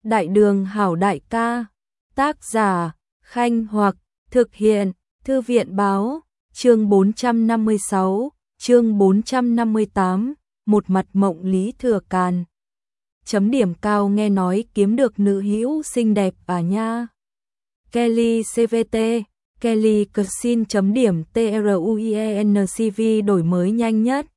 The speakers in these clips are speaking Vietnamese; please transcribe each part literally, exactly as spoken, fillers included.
Đại đường hảo đại ca. Tác giả Khanh Hoặc. Thực hiện Thư viện Báo. Chương bốn trăm năm mươi sáu, chương bốn trăm năm mươi tám, một mặt mộng Lý Thừa Càn. Chấm điểm cao nghe nói kiếm được nữ hữu xinh đẹp à nha. Kelly xê vê tê, Kelly Cuisine chấm điểm TRUIENCV đổi mới nhanh nhất.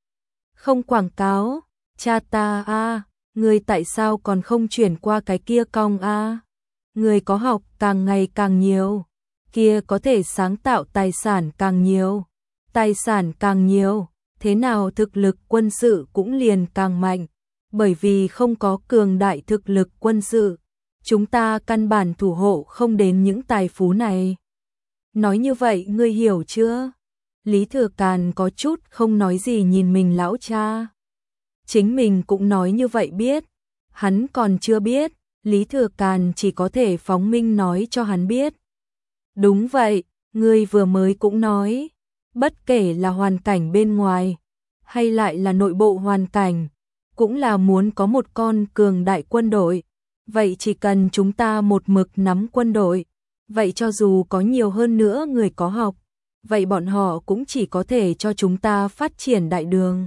Không quảng cáo, cha ta a, à, người tại sao còn không chuyển qua cái kia cong a? À? Người có học càng ngày càng nhiều, kia có thể sáng tạo tài sản càng nhiều, tài sản càng nhiều, thế nào thực lực quân sự cũng liền càng mạnh, bởi vì không có cường đại thực lực quân sự, chúng ta căn bản thủ hộ không đến những tài phú này. Nói như vậy ngươi hiểu chưa? Lý Thừa Càn có chút không nói gì nhìn mình lão cha. Chính mình cũng nói như vậy biết, hắn còn chưa biết, Lý Thừa Càn chỉ có thể phóng minh nói cho hắn biết. Đúng vậy, ngươi vừa mới cũng nói, bất kể là hoàn cảnh bên ngoài, hay lại là nội bộ hoàn cảnh, cũng là muốn có một con cường đại quân đội. Vậy chỉ cần chúng ta một mực nắm quân đội, vậy cho dù có nhiều hơn nữa người có học, vậy bọn họ cũng chỉ có thể cho chúng ta phát triển đại đường.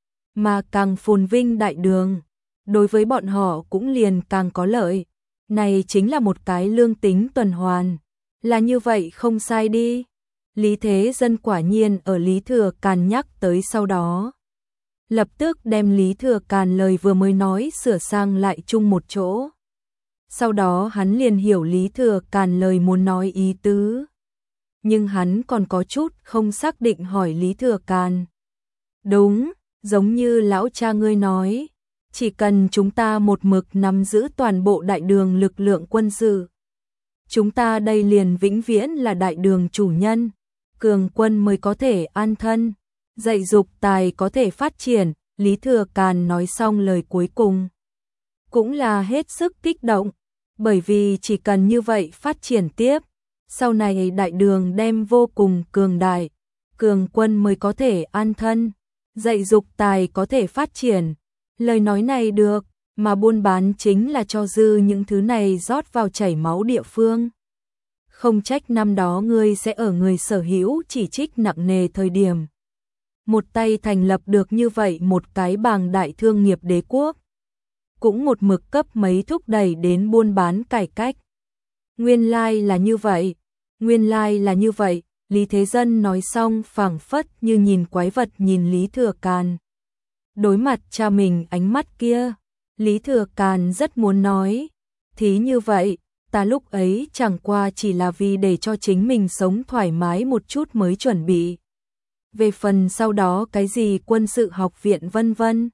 Mà càng phồn vinh đại đường, đối với bọn họ cũng liền càng có lợi. Này chính là một cái lương tính tuần hoàn. Là như vậy không sai đi. Lý Thế Dân quả nhiên ở Lý Thừa Càn nhắc tới sau đó. Lập tức đem Lý Thừa Càn lời vừa mới nói sửa sang lại chung một chỗ. Sau đó hắn liền hiểu Lý Thừa Càn lời muốn nói ý tứ. Nhưng hắn còn có chút không xác định hỏi Lý Thừa Càn. Đúng, giống như lão cha ngươi nói, chỉ cần chúng ta một mực nắm giữ toàn bộ đại đường lực lượng quân sự, chúng ta đây liền vĩnh viễn là đại đường chủ nhân, cường quân mới có thể an thân, dạy dục tài có thể phát triển. Lý Thừa Càn nói xong lời cuối cùng, cũng là hết sức kích động, bởi vì chỉ cần như vậy phát triển tiếp, sau này đại đường đem vô cùng cường đại, cường quân mới có thể an thân, dạy dục tài có thể phát triển. Lời nói này được, mà buôn bán chính là cho dư những thứ này rót vào chảy máu địa phương. Không trách năm đó ngươi sẽ ở người sở hữu chỉ trích nặng nề thời điểm. Một tay thành lập được như vậy một cái bàng đại thương nghiệp đế quốc. Cũng một mực cấp mấy thúc đẩy đến buôn bán cải cách. Nguyên lai là như vậy, nguyên lai là như vậy. Lý Thế Dân nói xong phảng phất như nhìn quái vật nhìn Lý Thừa Càn. Đối mặt cha mình ánh mắt kia, Lý Thừa Càn rất muốn nói, thí như vậy, ta lúc ấy chẳng qua chỉ là vì để cho chính mình sống thoải mái một chút mới chuẩn bị. Về phần sau đó cái gì quân sự học viện vân vân,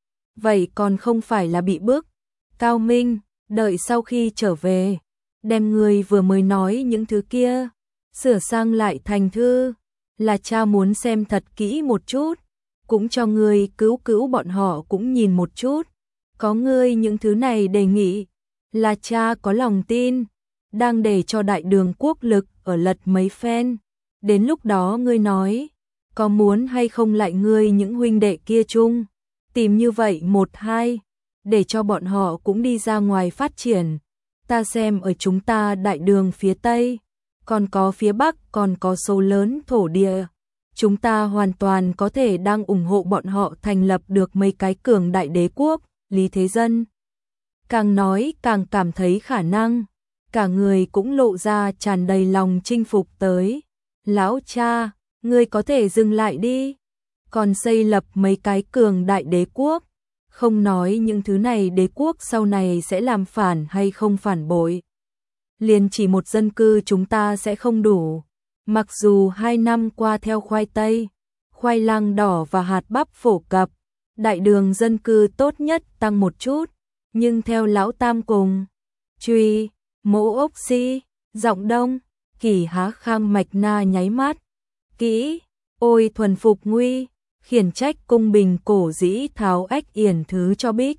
vậy còn không phải là bị bức. Cao Minh, đợi sau khi trở về, đem người vừa mới nói những thứ kia, sửa sang lại thành thư, là cha muốn xem thật kỹ một chút, cũng cho ngươi cứu cứu bọn họ cũng nhìn một chút. Có ngươi những thứ này đề nghị, là cha có lòng tin, đang để cho đại đường quốc lực ở lật mấy phen. Đến lúc đó ngươi nói, có muốn hay không lại ngươi những huynh đệ kia chung, tìm như vậy một hai, để cho bọn họ cũng đi ra ngoài phát triển. Ta xem ở chúng ta đại đường phía Tây, còn có phía Bắc còn có số lớn thổ địa. Chúng ta hoàn toàn có thể đang ủng hộ bọn họ thành lập được mấy cái cường đại đế quốc. Lý Thế Dân càng nói càng cảm thấy khả năng, cả người cũng lộ ra tràn đầy lòng chinh phục tới. Lão cha, ngươi có thể dừng lại đi, còn xây lập mấy cái cường đại đế quốc, không nói những thứ này đế quốc sau này sẽ làm phản hay không phản bội. Liền chỉ một dân cư chúng ta sẽ không đủ. Mặc dù hai năm qua theo khoai tây, khoai lang đỏ và hạt bắp phổ cập, đại đường dân cư tốt nhất tăng một chút, nhưng theo lão tam cùng, truy, mỗ ốc si, giọng đông, Kỷ Há Khang Mạch Na nháy mắt, kỹ, ôi thuần phục nguy, khiển trách cung bình cổ dĩ tháo ách yển thứ cho bích.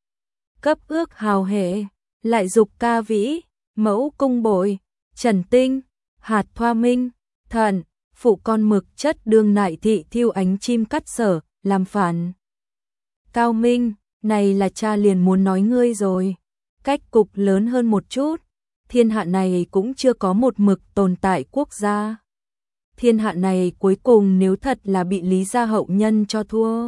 Cấp ước hào hệ, lại dục ca vĩ, mẫu cung bội, trần tinh, hạt thoa minh, thận, phụ con mực chất đương nại thị thiêu ánh chim cắt sở, làm phản. Cao Minh, này là cha liền muốn nói ngươi rồi. cách cục lớn hơn một chút, thiên hạ này cũng chưa có một mực tồn tại quốc gia. Thiên hạ này cuối cùng nếu thật là bị Lý gia hậu nhân cho thua,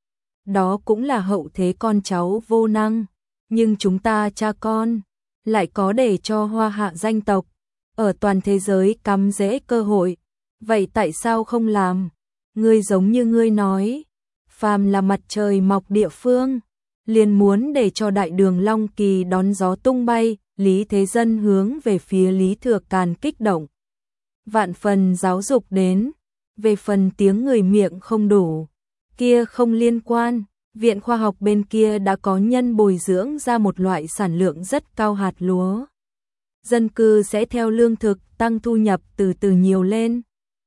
đó cũng là hậu thế con cháu vô năng, nhưng chúng ta cha con lại có để cho hoa hạ danh tộc ở toàn thế giới cắm rễ cơ hội, vậy tại sao không làm? Ngươi giống như ngươi nói, phàm là mặt trời mọc địa phương, liền muốn để cho đại đường Long Kỳ đón gió tung bay. Lý Thế Dân hướng về phía Lý Thừa Càn kích động, vạn phần giáo dục đến, về phần tiếng người miệng không đủ, kia không liên quan, viện khoa học bên kia đã có nhân bồi dưỡng ra một loại sản lượng rất cao hạt lúa. Dân cư sẽ theo lương thực tăng thu nhập từ từ nhiều lên.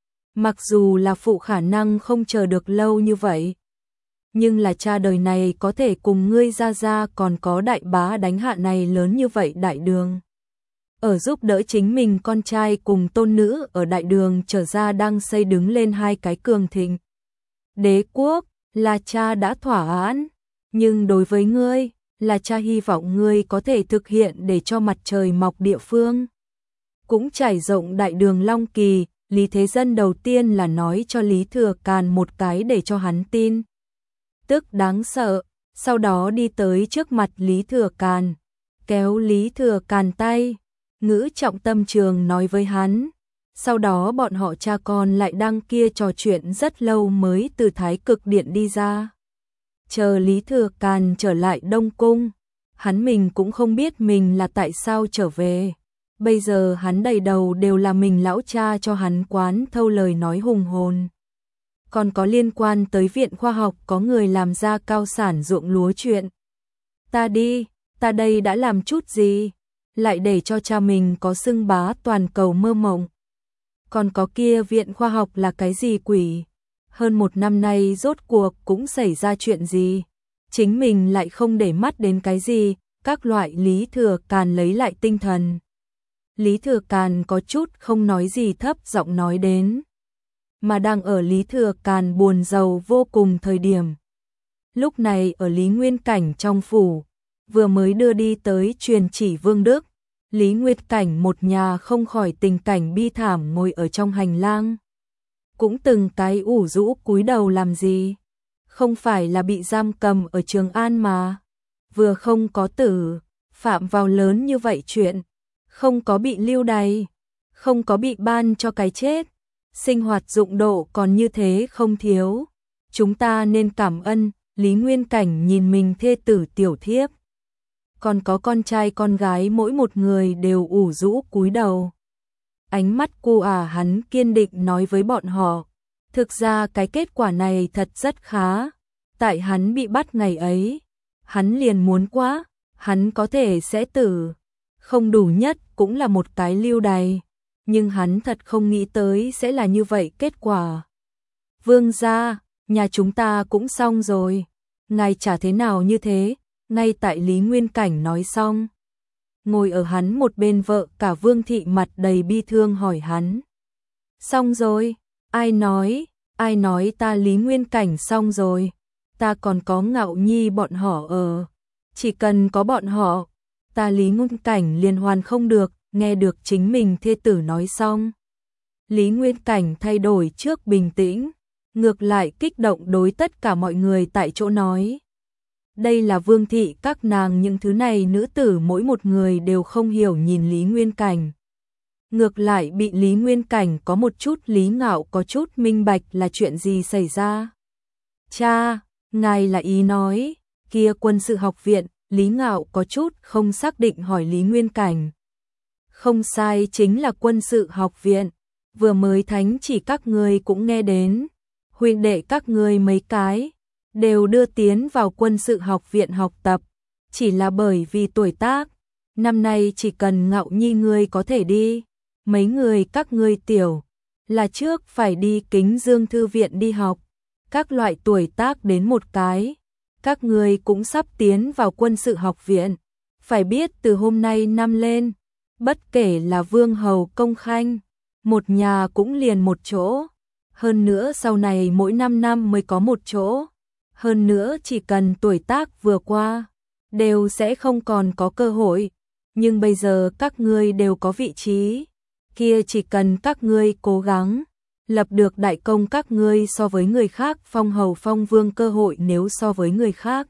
Mặc dù là phụ khả năng không chờ được lâu như vậy, nhưng là cha đời này có thể cùng ngươi ra ra còn có đại bá đánh hạ này lớn như vậy đại đường. Ở giúp đỡ chính mình con trai cùng tôn nữ ở đại đường trở ra đang xây đứng lên hai cái cường thịnh đế quốc, là cha đã thỏa án, nhưng đối với ngươi, là cha hy vọng ngươi có thể thực hiện để cho mặt trời mọc địa phương cũng trải rộng đại đường Long Kỳ. Lý Thế Dân đầu tiên là nói cho Lý Thừa Càn một cái để cho hắn tin tức đáng sợ, sau đó đi tới trước mặt Lý Thừa Càn, kéo Lý Thừa Càn tay, ngữ trọng tâm trường nói với hắn. Sau đó bọn họ cha con lại đang kia trò chuyện rất lâu mới từ Thái Cực Điện đi ra. Chờ Lý Thừa Càn trở lại Đông Cung, hắn mình cũng không biết mình là tại sao trở về. Bây giờ hắn đầy đầu đều là mình lão cha cho hắn quán thâu lời nói hùng hồn. Còn có liên quan tới viện khoa học có người làm ra cao sản ruộng lúa chuyện. Ta đi, ta đây đã làm chút gì, lại để cho cha mình có xưng bá toàn cầu mơ mộng. Còn có kia viện khoa học là cái gì quỷ? Hơn một năm nay rốt cuộc cũng xảy ra chuyện gì? Chính mình lại không để mắt đến cái gì? Các loại Lý Thừa Càn lấy lại tinh thần. Lý Thừa Càn có chút không nói gì thấp giọng nói đến. Mà đang ở Lý Thừa Càn buồn rầu vô cùng thời điểm. Lúc này ở Lý Nguyên Cảnh trong phủ, vừa mới đưa đi tới truyền chỉ Vương Đức. Lý Nguyệt Cảnh một nhà không khỏi tình cảnh bi thảm ngồi ở trong hành lang. Cũng từng cái ủ rũ cúi đầu làm gì? Không phải là bị giam cầm ở Trường An mà. Vừa không có tử, phạm vào lớn như vậy chuyện. Không có bị lưu đày, không có bị ban cho cái chết. Sinh hoạt dụng độ còn như thế không thiếu. Chúng ta nên cảm ơn. Lý Nguyên Cảnh nhìn mình thê tử tiểu thiếp. Còn có con trai con gái mỗi một người đều ủ rũ cúi đầu. Ánh mắt cu à hắn kiên định nói với bọn họ. Thực ra cái kết quả này thật rất khá. Tại hắn bị bắt ngày ấy, hắn liền muốn quá, hắn có thể sẽ tử. Không đủ nhất cũng là một cái lưu đày. Nhưng hắn thật không nghĩ tới sẽ là như vậy kết quả. Vương gia, nhà chúng ta cũng xong rồi. Ngài chả thế nào như thế. Ngay tại Lý Nguyên Cảnh nói xong, ngồi ở hắn một bên vợ cả Vương Thị mặt đầy bi thương hỏi hắn. Xong rồi, ai nói, ai nói ta Lý Nguyên Cảnh xong rồi, ta còn có Ngạo Nhi bọn họ ở. Chỉ cần có bọn họ, ta Lý Nguyên Cảnh liền hoàn không được, nghe được chính mình thê tử nói xong. Lý Nguyên Cảnh thay đổi trước bình tĩnh, ngược lại kích động đối tất cả mọi người tại chỗ nói. Đây là Vương Thị các nàng những thứ này nữ tử mỗi một người đều không hiểu nhìn Lý Nguyên Cảnh. Ngược lại bị Lý Nguyên Cảnh có một chút Lý Ngạo có chút minh bạch là chuyện gì xảy ra. Cha, ngài là ý nói, kia quân sự học viện, Lý Ngạo có chút không xác định hỏi Lý Nguyên Cảnh. Không sai, chính là quân sự học viện, vừa mới thánh chỉ các người cũng nghe đến, huynh đệ các người mấy cái đều đưa tiến vào quân sự học viện học tập, chỉ là bởi vì tuổi tác, năm nay chỉ cần Ngạo Nhi ngươi có thể đi, mấy người các ngươi tiểu, là trước phải đi Kính Dương Thư viện đi học, các loại tuổi tác đến một cái, các ngươi cũng sắp tiến vào quân sự học viện, phải biết từ hôm nay năm lên, bất kể là Vương Hầu Công Khanh, một nhà cũng liền một chỗ, hơn nữa sau này mỗi năm năm mới có một chỗ. Hơn nữa chỉ cần tuổi tác vừa qua, đều sẽ không còn có cơ hội, nhưng bây giờ các ngươi đều có vị trí, kia chỉ cần các ngươi cố gắng, lập được đại công, các ngươi so với người khác phong hầu phong vương cơ hội nếu so với người khác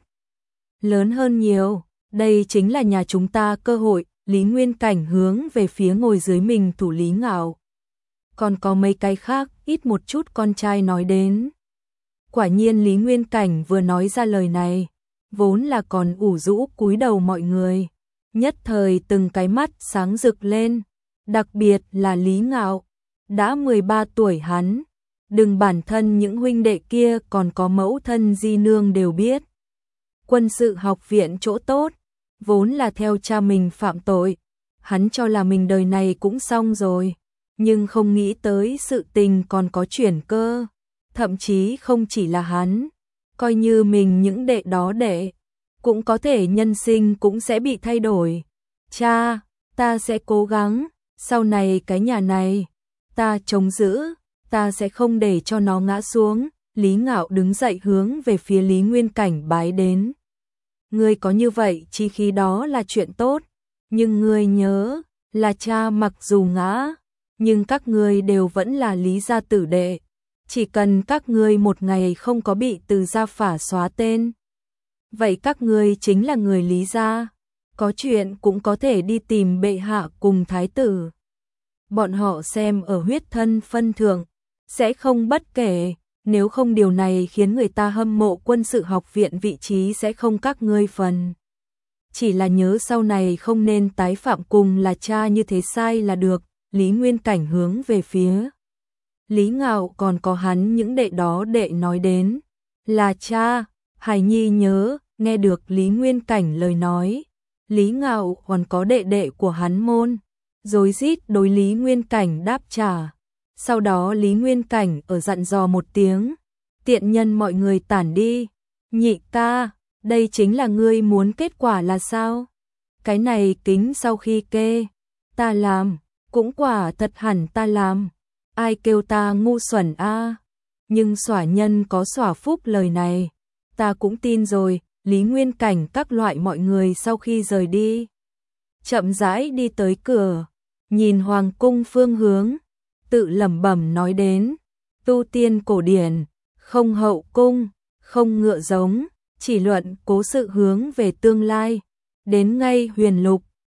lớn hơn nhiều, đây chính là nhà chúng ta cơ hội. Lý Nguyên Cảnh hướng về phía ngồi dưới mình thủ Lý Ngạo. Còn có mấy cái khác, ít một chút con trai nói đến. Quả nhiên Lý Nguyên Cảnh vừa nói ra lời này, vốn là còn ủ rũ cúi đầu mọi người, nhất thời từng cái mắt sáng rực lên, đặc biệt là Lý Ngạo, đã mười ba tuổi hắn, đừng bản thân những huynh đệ kia còn có mẫu thân di nương đều biết. Quân sự học viện chỗ tốt, vốn là theo cha mình phạm tội, hắn cho là mình đời này cũng xong rồi, nhưng không nghĩ tới sự tình còn có chuyển cơ, thậm chí không chỉ là hắn, coi như mình những đệ đó đệ, cũng có thể nhân sinh cũng sẽ bị thay đổi. Cha, ta sẽ cố gắng, sau này cái nhà này, ta chống giữ, ta sẽ không để cho nó ngã xuống. Lý Ngạo đứng dậy hướng về phía Lý Nguyên Cảnh bái đến. Ngươi có như vậy chi khí đó là chuyện tốt, nhưng ngươi nhớ, là cha mặc dù ngã, nhưng các ngươi đều vẫn là Lý gia tử đệ, chỉ cần các ngươi một ngày không có bị từ gia phả xóa tên, vậy các ngươi chính là người Lý gia, có chuyện cũng có thể đi tìm bệ hạ cùng thái tử. Bọn họ xem ở huyết thân phân thượng, sẽ không bất kể, nếu không điều này khiến người ta hâm mộ quân sự học viện vị trí sẽ không các ngươi phần. Chỉ là nhớ sau này không nên tái phạm cùng là cha như thế sai là được. Lý Nguyên Cảnh hướng về phía Lý Ngạo còn có hắn những đệ đó đệ nói đến, là cha, Hải Nhi nhớ. Nghe được Lý Nguyên Cảnh lời nói, Lý Ngạo còn có đệ đệ của hắn môn, rối rít đối Lý Nguyên Cảnh đáp trả. Sau đó Lý Nguyên Cảnh ở dặn dò một tiếng, tiện nhân mọi người tản đi. Nhị ca, đây chính là ngươi muốn kết quả là sao? Cái này kính sau khi kê, ta làm, cũng quả thật hẳn ta làm. Ai kêu ta ngu xuẩn a? Nhưng xỏa nhân có xỏa phúc lời này, ta cũng tin rồi. Lý Nguyên Cảnh các loại mọi người sau khi rời đi, chậm rãi đi tới cửa, nhìn hoàng cung phương hướng, tự lẩm bẩm nói đến, tu tiên cổ điển, không hậu cung, không ngựa giống, chỉ luận cố sự hướng về tương lai, đến ngay huyền lục,